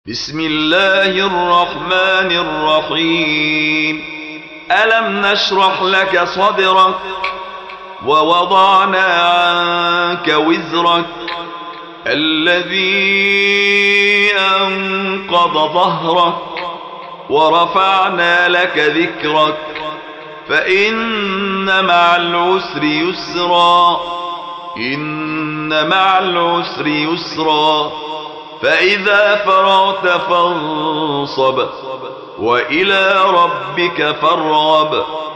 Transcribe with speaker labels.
Speaker 1: بسم الله الرحمن الرحيم. ألم نشرح لك صدرك ووضعنا عنك وزرك الذي أنقض ظهرك ورفعنا لك ذكرك فإن مع العسر يسرا إن مع العسر يسرا فإذا فرغت فانصب وإلى ربك فارغب.